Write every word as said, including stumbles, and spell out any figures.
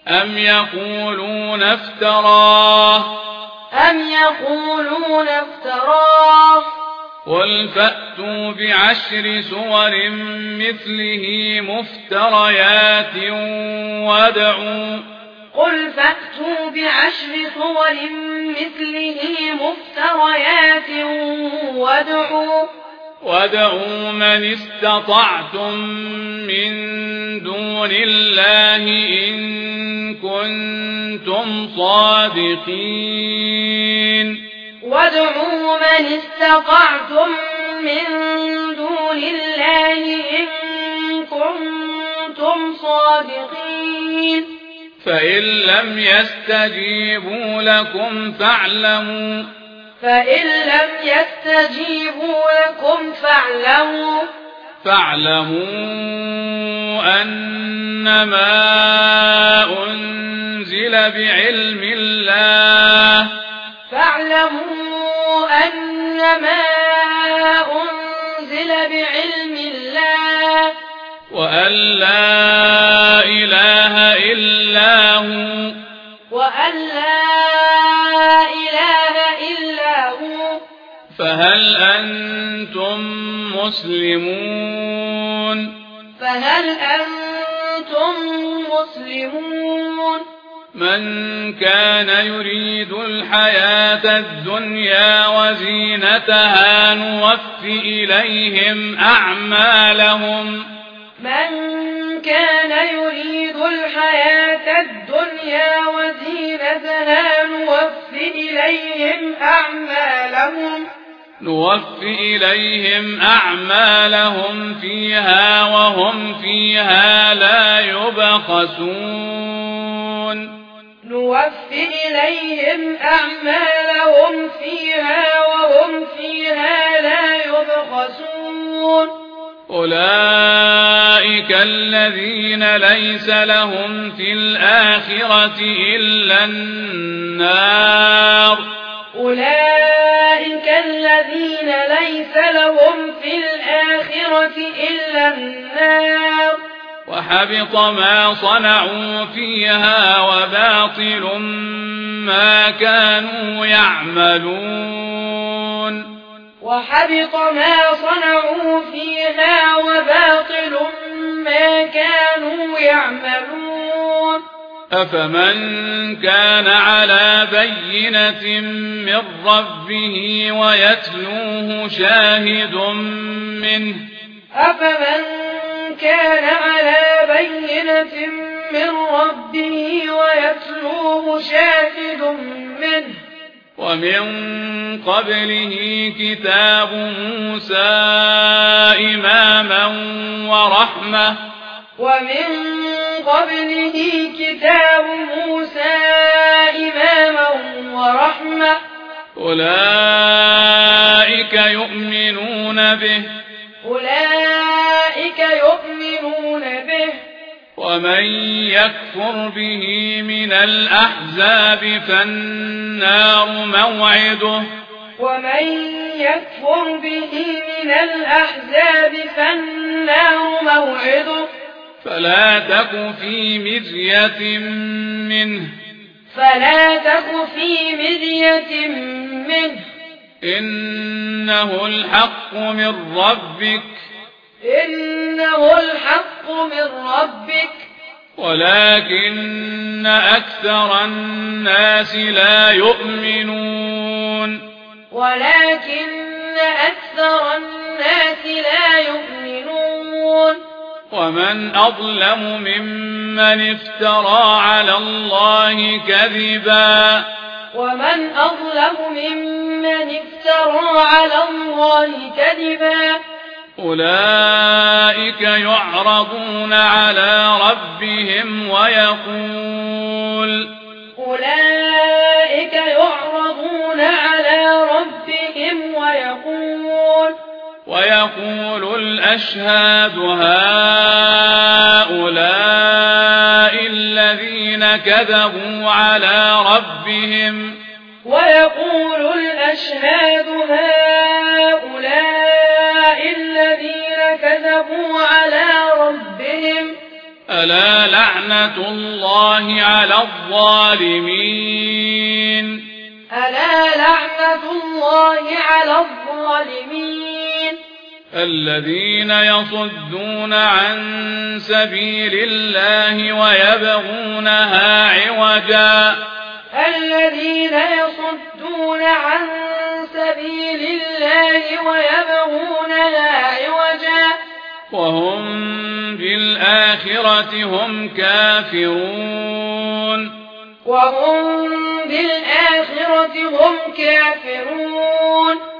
أم يقولون افتراه أم يقولون افتراه قل فأتوا بعشر سور مثله مفتريات وادعوا قل فأتوا بعشر سور مثله مفتريات وادعوا وادعوا من استطعتم من دون الله إن كنتم صادقين وادعوا من استطعتم من دون الله إن كنتم صادقين فإن لم يستجيبوا لكم فاعلموا فإن لم يستجيبوا لكم فاعلموا فاعلموا أنما أنزل بعلم الله فاعلموا أنما أنزل بعلم الله وأن لا إله إلا هو وأن لا إله إلا هو فهل أنتم مسلمون فهل أنتم مسلمون من كان يريد الحياة الدنيا وزينتها نوف إليهم أعمالهم من كان يريد الحياة الدنيا وزينتها نوف إليهم أعمالهم نوف إليهم أعمالهم فيها وهم فيها لا يبخسون نوف إليهم أعمالهم فيها وهم فيها لا يبخسون أولئك الذين ليس لهم في الآخرة إلا النار أولئك الذين ليس لهم في الآخرة إلا النار وحبط ما صنعوا فيها وباطل ما كانوا يعملون وحبط ما صنعوا فيها وباطل ما كانوا يعملون أفمن كان على بينة من ربه ويتلوه شاهد منه أفمن كان على بينة من ربه ويتلوه شاهد منه ومن قبله كتاب موسى إماما ورحمة ومن قبله كتاب موسى إماما ورحمة أولئك يؤمنون به أولئك يؤمنون به ومن يكفر به من الأحزاب فالنار موعده ومن يكفر به من الأحزاب فالنار موعده فلا تك في مرية منه فلا تك في مرية منه إنه الحق من ربك إنه الحق من ربك ولكن أكثر الناس لا يؤمنون ولكن أكثر الناس لا يؤمنون ومن أظلم ممن افترى على الله كذبا ومن أظلم ممن افترى على الله كذبا أولئك يعرضون على ربهم ويقول أولئك يعرضون على ربهم ويقول ويقول الأشهاد هؤلاء الذين كذبوا على ربهم ويقول الأشهاد هؤلاء الذين كذبوا على ربهم ألا لعنة الله على الظالمين ألا لعنة الله على الظالمين الذين يصدون عن سبيل الله ويبغونها عوجا الذين يصدون عن سبيل الله ويبغونها عوجا وهم بالآخرة هم كافرون وهم بالآخرة هم كافرون